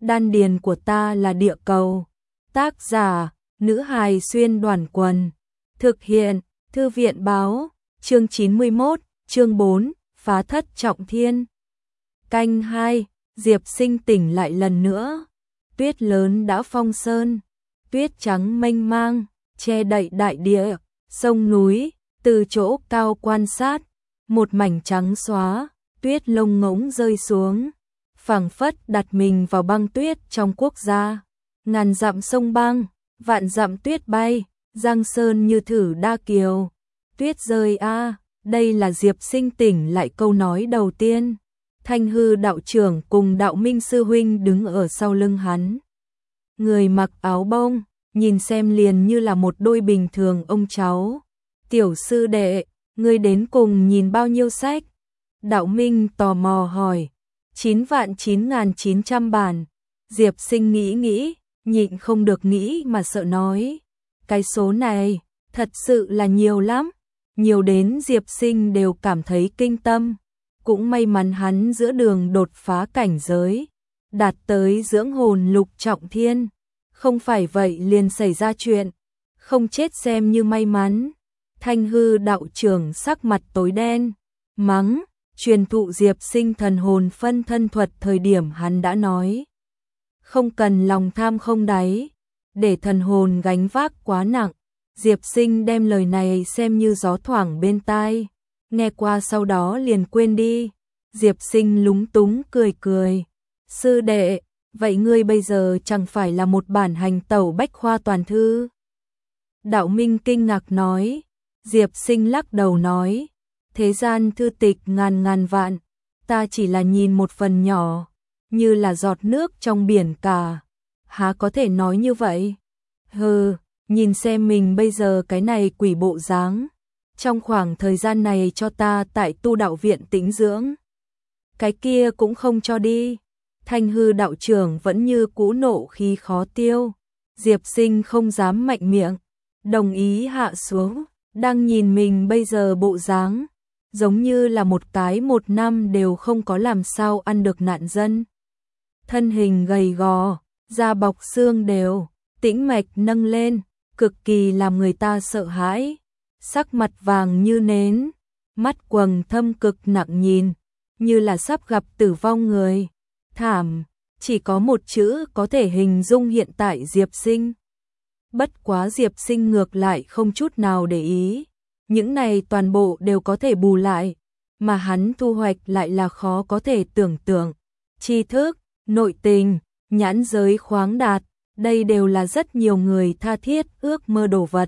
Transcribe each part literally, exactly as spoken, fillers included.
Đan điền của ta là địa cầu. Tác giả, nữ hài xuyên đoàn quần. Thực hiện, thư viện báo, chương chín mươi mốt, chương bốn, phá thất trọng thiên. Canh hai, Diệp Sinh tỉnh lại lần nữa. Tuyết lớn đã phong sơn, tuyết trắng mênh mang, che đậy đại địa, sông núi, từ chỗ cao quan sát, một mảnh trắng xóa, tuyết lông ngỗng rơi xuống, phảng phất đặt mình vào băng tuyết trong quốc gia. Ngàn dặm sông băng, vạn dặm tuyết bay, giang sơn như thử đa kiều. Tuyết rơi a, à, đây là Diệp Sinh tỉnh lại câu nói đầu tiên. Thanh Hư đạo trưởng cùng Đạo Minh sư huynh đứng ở sau lưng hắn. Người mặc áo bông, nhìn xem liền như là một đôi bình thường ông cháu. Tiểu sư đệ, ngươi đến cùng nhìn bao nhiêu sách? Đạo Minh tò mò hỏi. Chín vạn chín ngàn chín trăm bản. Diệp Sinh nghĩ nghĩ, nhịn không được nghĩ mà sợ nói. Cái số này, thật sự là nhiều lắm. Nhiều đến Diệp Sinh đều cảm thấy kinh tâm. Cũng may mắn hắn giữa đường đột phá cảnh giới, đạt tới dưỡng hồn lục trọng thiên. Không phải vậy liền xảy ra chuyện, không chết xem như may mắn. Thanh Hư đạo trưởng sắc mặt tối đen, mắng, truyền thụ Diệp Sinh thần hồn phân thân thuật thời điểm hắn đã nói. Không cần lòng tham không đáy, để thần hồn gánh vác quá nặng. Diệp Sinh đem lời này xem như gió thoảng bên tai, nghe qua sau đó liền quên đi. Diệp Sinh lúng túng cười cười. Sư đệ, vậy ngươi bây giờ chẳng phải là một bản hành tẩu bách khoa toàn thư? Đạo Minh kinh ngạc nói. Diệp Sinh lắc đầu nói, thế gian thư tịch ngàn ngàn vạn, ta chỉ là nhìn một phần nhỏ, như là giọt nước trong biển cả. Há có thể nói như vậy? Hừ, nhìn xem mình bây giờ cái này quỷ bộ dáng. Trong khoảng thời gian này cho ta tại tu đạo viện tĩnh dưỡng. Cái kia cũng không cho đi. Thanh Hư đạo trưởng vẫn như cũ nộ khí khó tiêu. Diệp Sinh không dám mạnh miệng, đồng ý hạ xuống. Đang nhìn mình bây giờ bộ dáng, giống như là một cái một năm đều không có làm sao ăn được nạn dân. Thân hình gầy gò, da bọc xương đều, tĩnh mạch nâng lên, cực kỳ làm người ta sợ hãi. Sắc mặt vàng như nến, mắt quầng thâm cực nặng nhìn, như là sắp gặp tử vong người. Thảm, chỉ có một chữ có thể hình dung hiện tại Diệp Sinh. Bất quá Diệp Sinh ngược lại không chút nào để ý. Những này toàn bộ đều có thể bù lại, mà hắn thu hoạch lại là khó có thể tưởng tượng. Tri thức, nội tình, nhãn giới khoáng đạt, đây đều là rất nhiều người tha thiết ước mơ đồ vật.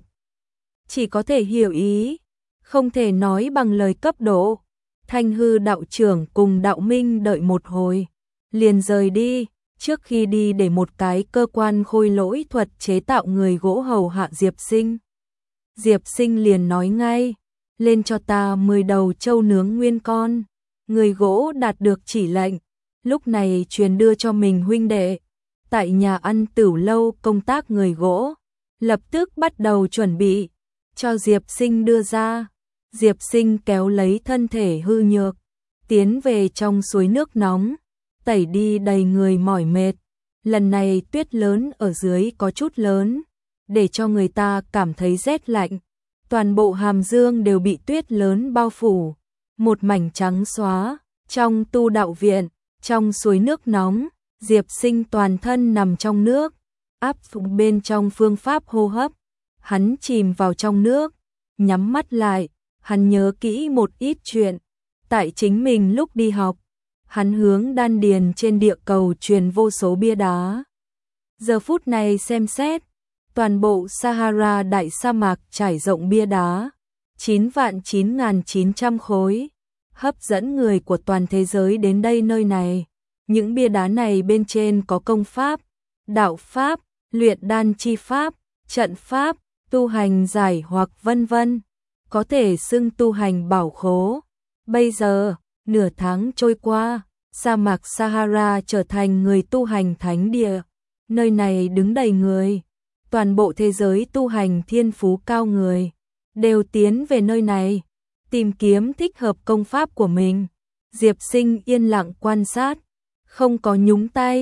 Chỉ có thể hiểu ý, không thể nói bằng lời cấp độ. Thanh Hư đạo trưởng cùng Đạo Minh đợi một hồi, liền rời đi. Trước khi đi để một cái cơ quan khôi lỗi thuật chế tạo người gỗ hầu hạ Diệp Sinh. Diệp Sinh liền nói ngay, lên cho ta mười đầu trâu nướng nguyên con. Người gỗ đạt được chỉ lệnh, lúc này truyền đưa cho mình huynh đệ. Tại nhà ăn Tửu Lâu công tác người gỗ, lập tức bắt đầu chuẩn bị, cho Diệp Sinh đưa ra. Diệp Sinh kéo lấy thân thể hư nhược, tiến về trong suối nước nóng, tẩy đi đầy người mỏi mệt. Lần này tuyết lớn ở dưới có chút lớn, để cho người ta cảm thấy rét lạnh. Toàn bộ Hàm Dương đều bị tuyết lớn bao phủ, một mảnh trắng xóa. Trong tu đạo viện, trong suối nước nóng, Diệp Sinh toàn thân nằm trong nước, áp dụng bên trong phương pháp hô hấp. Hắn chìm vào trong nước, nhắm mắt lại, hắn nhớ kỹ một ít chuyện. Tại chính mình lúc đi học, hắn hướng đan điền trên địa cầu truyền vô số bia đá. Giờ phút này xem xét, toàn bộ Sahara đại sa mạc trải rộng bia đá, chín vạn chín ngàn chín trăm khối, hấp dẫn người của toàn thế giới đến đây nơi này. Những bia đá này bên trên có công pháp, đạo pháp, luyện đan chi pháp, trận pháp, tu hành giải hoặc vân vân, có thể xưng tu hành bảo khố. Bây giờ, nửa tháng trôi qua, sa mạc Sahara trở thành người tu hành thánh địa. Nơi này đứng đầy người, toàn bộ thế giới tu hành thiên phú cao người đều tiến về nơi này, tìm kiếm thích hợp công pháp của mình. Diệp Sinh yên lặng quan sát, không có nhúng tay,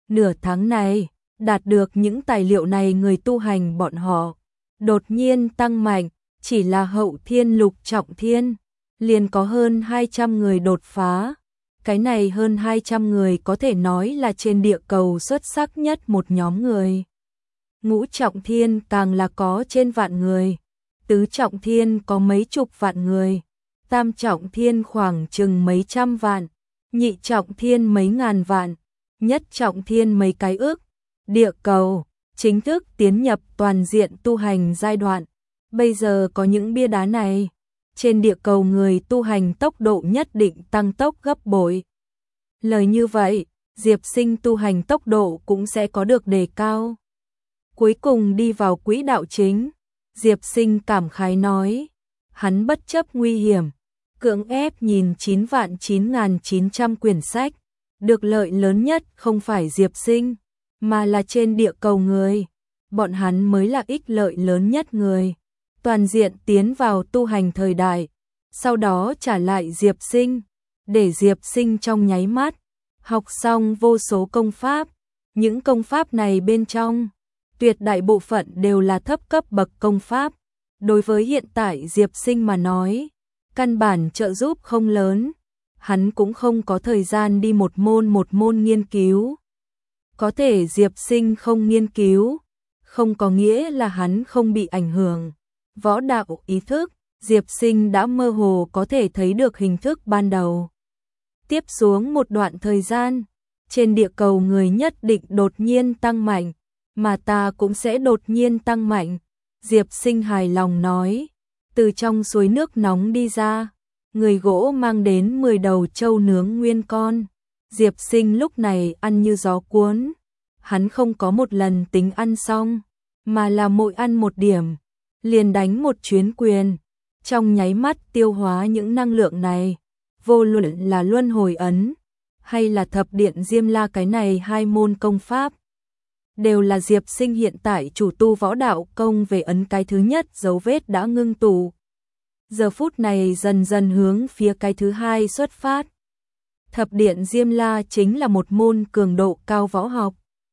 Nửa tháng này, đạt được những tài liệu này người tu hành bọn họ đột nhiên tăng mạnh, chỉ là hậu thiên lục trọng thiên, liền có hơn hai trăm người đột phá. Cái này hơn hai trăm người có thể nói là trên địa cầu xuất sắc nhất một nhóm người. Ngũ trọng thiên càng là có trên vạn người, tứ trọng thiên có mấy chục vạn người, tam trọng thiên khoảng chừng mấy trăm vạn, nhị trọng thiên mấy ngàn vạn, nhất trọng thiên mấy cái ức. Địa cầu chính thức tiến nhập toàn diện tu hành giai đoạn. Bây giờ có những bia đá này, trên địa cầu người tu hành tốc độ nhất định tăng tốc gấp bội. Lời như vậy, Diệp Sinh tu hành tốc độ cũng sẽ có được đề cao. Cuối cùng đi vào quỹ đạo chính, Diệp Sinh cảm khái nói, hắn bất chấp nguy hiểm, cưỡng ép nhìn chín vạn chín nghìn chín trăm quyển sách, được lợi lớn nhất không phải Diệp Sinh, mà là trên địa cầu người, bọn hắn mới là ích lợi lớn nhất người. Toàn diện tiến vào tu hành thời đại, sau đó trả lại Diệp Sinh, để Diệp Sinh trong nháy mắt học xong vô số công pháp. Những công pháp này bên trong, tuyệt đại bộ phận đều là thấp cấp bậc công pháp. Đối với hiện tại Diệp Sinh mà nói, căn bản trợ giúp không lớn, hắn cũng không có thời gian đi một môn một môn nghiên cứu. Có thể Diệp Sinh không nghiên cứu, không có nghĩa là hắn không bị ảnh hưởng. Võ đạo ý thức, Diệp Sinh đã mơ hồ có thể thấy được hình thức ban đầu. Tiếp xuống một đoạn thời gian, trên địa cầu người nhất định đột nhiên tăng mạnh, mà ta cũng sẽ đột nhiên tăng mạnh. Diệp Sinh hài lòng nói, từ trong suối nước nóng đi ra, người gỗ mang đến mười đầu trâu nướng nguyên con. Diệp Sinh lúc này ăn như gió cuốn, hắn không có một lần tính ăn xong, mà là mỗi ăn một điểm, liền đánh một chuyến quyền, trong nháy mắt tiêu hóa những năng lượng này. Vô luận là luân hồi ấn, hay là thập điện Diêm La, cái này hai môn công pháp, đều là Diệp Sinh hiện tại chủ tu võ đạo công về ấn cái thứ nhất dấu vết đã ngưng tụ. Giờ phút này dần dần hướng phía cái thứ hai xuất phát. Thập điện Diêm La chính là một môn cường độ cao võ học,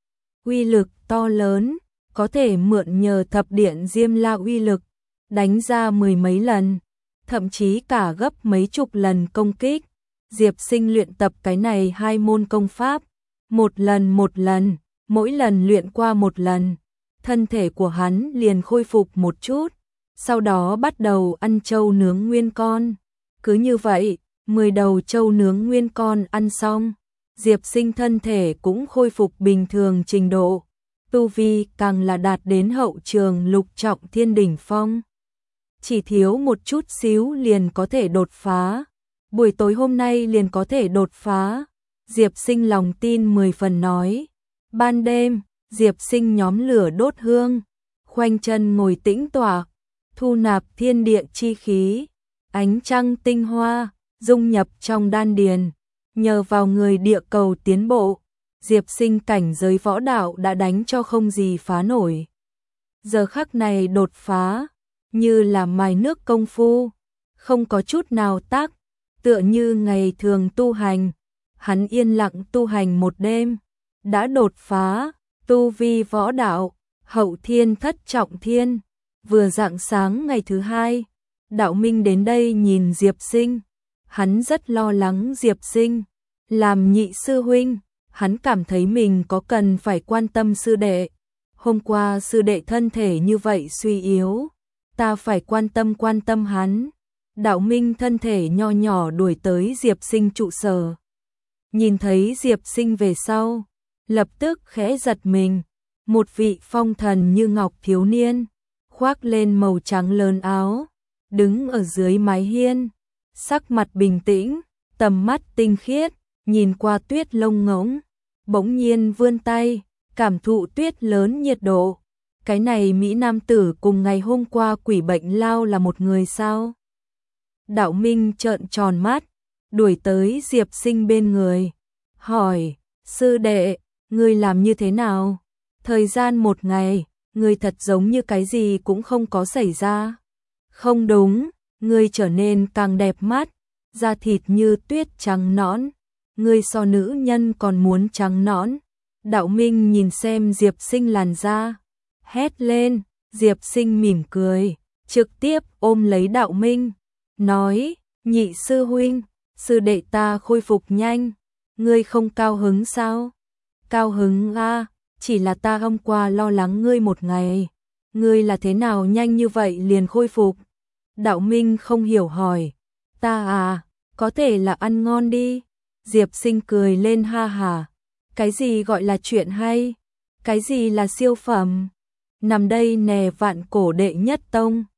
uy lực to lớn, có thể mượn nhờ thập điện Diêm La uy lực, đánh ra mười mấy lần, thậm chí cả gấp mấy chục lần công kích. Diệp Sinh luyện tập cái này hai môn công pháp, một lần một lần, mỗi lần luyện qua một lần, thân thể của hắn liền khôi phục một chút, sau đó bắt đầu ăn trâu nướng nguyên con. Cứ như vậy, mười đầu trâu nướng nguyên con ăn xong, Diệp Sinh thân thể cũng khôi phục bình thường trình độ, tu vi càng là đạt đến hậu trường lục trọng thiên đỉnh phong. Chỉ thiếu một chút xíu liền có thể đột phá, buổi tối hôm nay liền có thể đột phá. Diệp Sinh lòng tin mười phần nói. Ban đêm, Diệp Sinh nhóm lửa đốt hương, khoanh chân ngồi tĩnh tọa, thu nạp thiên địa chi khí, ánh trăng tinh hoa, dung nhập trong đan điền. Nhờ vào người địa cầu tiến bộ, Diệp Sinh cảnh giới võ đạo đã đánh cho không gì phá nổi. Giờ khắc này đột phá, như là mài nước công phu, không có chút nào tác, tựa như ngày thường tu hành. Hắn yên lặng tu hành một đêm, đã đột phá, tu vi võ đạo, hậu thiên thất trọng thiên. Vừa rạng sáng ngày thứ hai, Đạo Minh đến đây nhìn Diệp Sinh, hắn rất lo lắng Diệp Sinh. Làm nhị sư huynh, hắn cảm thấy mình có cần phải quan tâm sư đệ. Hôm qua sư đệ thân thể như vậy suy yếu, ta phải quan tâm quan tâm hắn. Đạo Minh thân thể nho nhỏ đuổi tới Diệp Sinh trụ sở. Nhìn thấy Diệp Sinh về sau, lập tức khẽ giật mình. Một vị phong thần như ngọc thiếu niên, khoác lên màu trắng lớn áo, đứng ở dưới mái hiên, sắc mặt bình tĩnh, tầm mắt tinh khiết, nhìn qua tuyết lông ngỗng, bỗng nhiên vươn tay, cảm thụ tuyết lớn nhiệt độ. Cái này Mỹ nam tử cùng ngày hôm qua quỷ bệnh lao là một người sao? Đạo Minh trợn tròn mắt, đuổi tới Diệp Sinh bên người, hỏi, sư đệ, ngươi làm như thế nào? Thời gian một ngày, ngươi thật giống như cái gì cũng không có xảy ra. Không đúng, ngươi trở nên càng đẹp mắt, da thịt như tuyết trắng nõn, ngươi so nữ nhân còn muốn trắng nõn. Đạo Minh nhìn xem Diệp Sinh làn da, hét lên. Diệp Sinh mỉm cười, trực tiếp ôm lấy Đạo Minh, nói, nhị sư huynh, sư đệ ta khôi phục nhanh, ngươi không cao hứng sao? Cao hứng a, chỉ là ta hôm qua lo lắng ngươi một ngày, ngươi là thế nào nhanh như vậy liền khôi phục? Đạo Minh không hiểu hỏi, ta à, có thể là ăn ngon đi. Diệp Sinh cười lên ha hà, cái gì gọi là chuyện hay? Cái gì là siêu phẩm? Nằm đây nè vạn cổ đệ nhất tông.